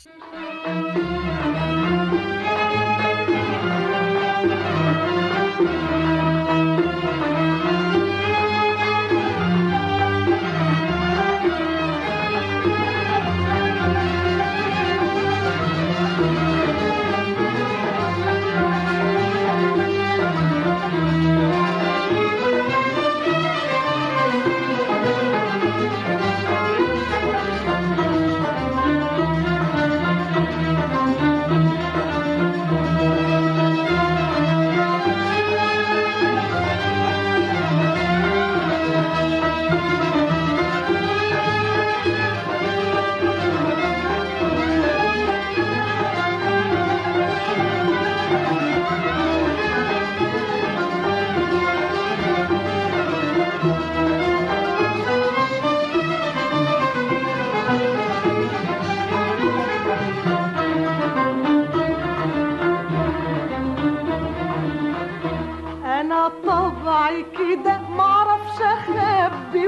طبعي كده معرفش اخبي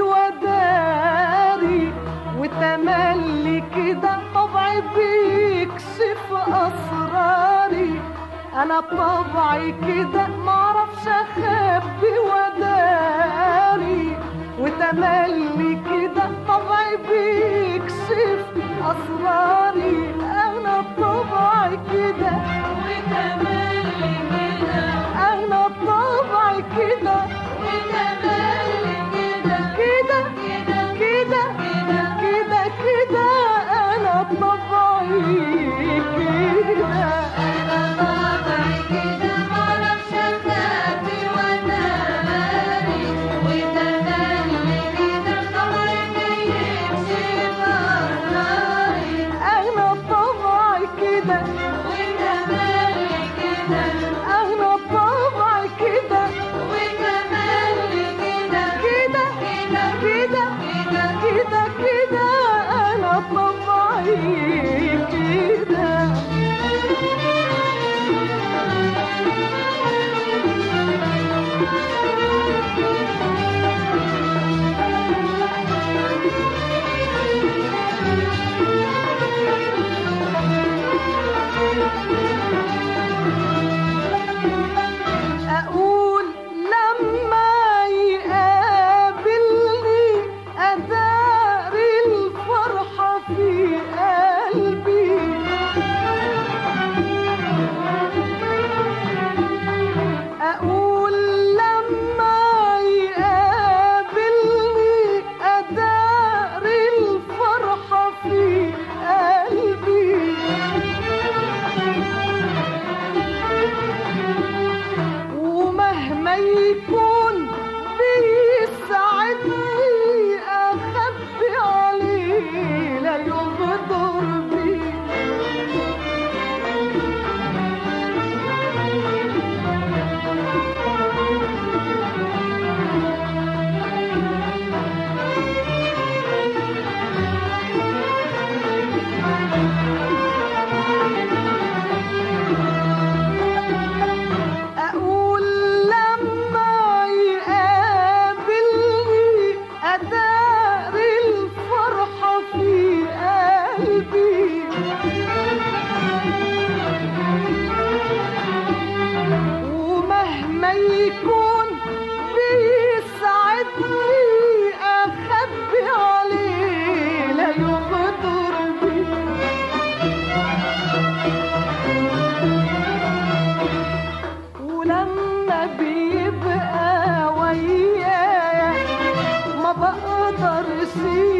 وداري، وتملي كده طبعي بيكشف اسراري. انا طبعي كده معرفش اخبي وداري، وتملي كده طبعي بيكشف اسراري. انا طبعي كده وتملي كده، انا طبعي كده وتملي كده، كده كده كده كده كده انا طبعي كده. انا طبعي كده معرفش اخبي وداري، وتملي كده طبعي بيكشف اسراري. انا طبعي كده وتملي كده، انا طبعي كده وتملي كده، كده كده كده كده كده انا طبعي كده. أقول لما يقابلني أداري الفرحة في قلبي. أقول لما يقابلني أداري الفرحة في قلبي. ومهما يكون بيسعدني أخبي عليه لا يغدر بي. أقول لما يقابلني أداري الفرحة في قلبي. ومهما يكون بيسعدني أخبي عليه لا يغدر بي. ولما بيبقى ويايا ما بقدرش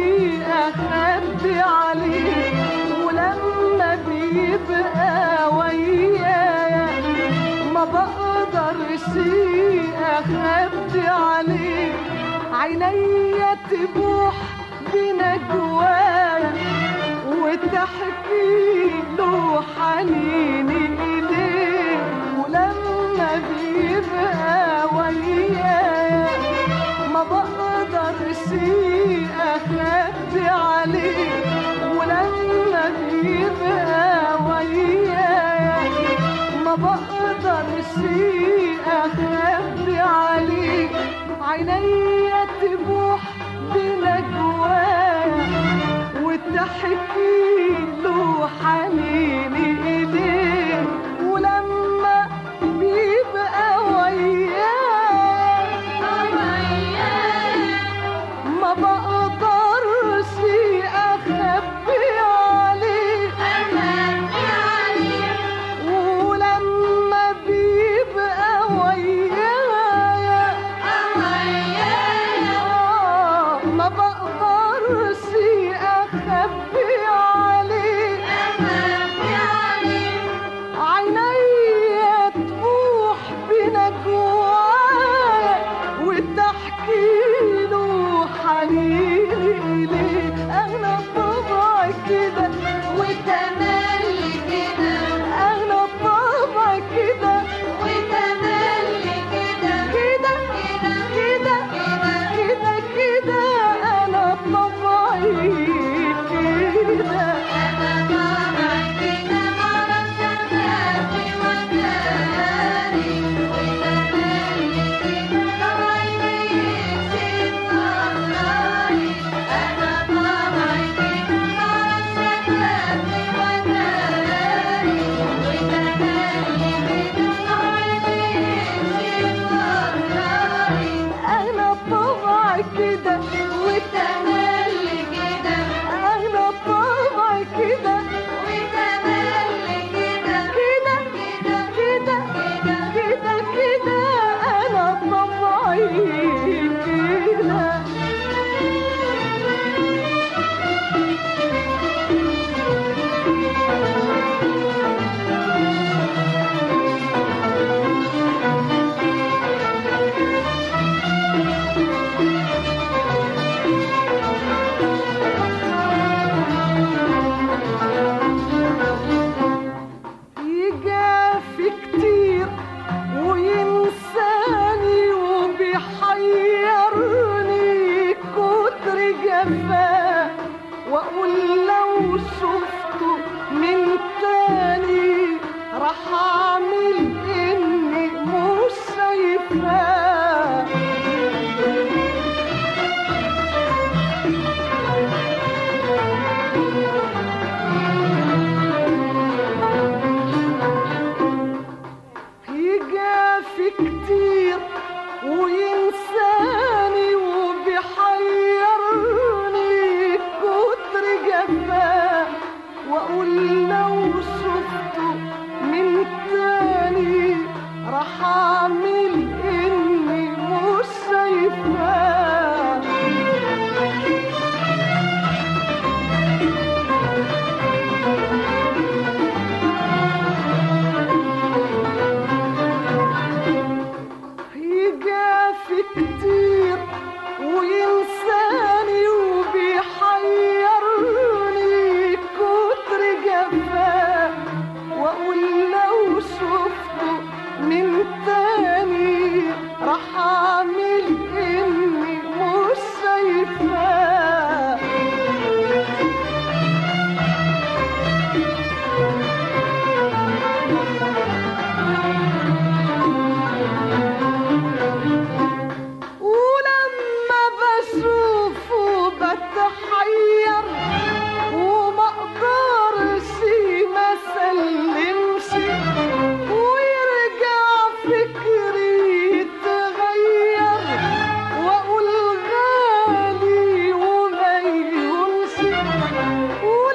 اخبي عليه. ولما بيبقى ويايا ما بقدرش اخبي عليه. عينيا تبوح بنجوايا وتحكي له حنيني إليه. ولما بيبقى ويايا ما بقدرش أخبي عليه. ولما بيبقى ويايا ما بقدرش أخبي عليه. عينيا تبوح بنجوايا وتحكي له حنيني يجافي كتير وينساني وبيحيرني كتر جفاه، واقول لو شفته من تاني راح اعمل اني مش شايفاه. يجافي كتير وينساني وبيحيرني كتر جفاه، واقول لو شفته من تاني راح اعمل اني مش شايفاه. ولما بشوفه بتحير وما اقدرش ما سلمش، ويرجع فكري يتغير واقول غالي وما يهونش.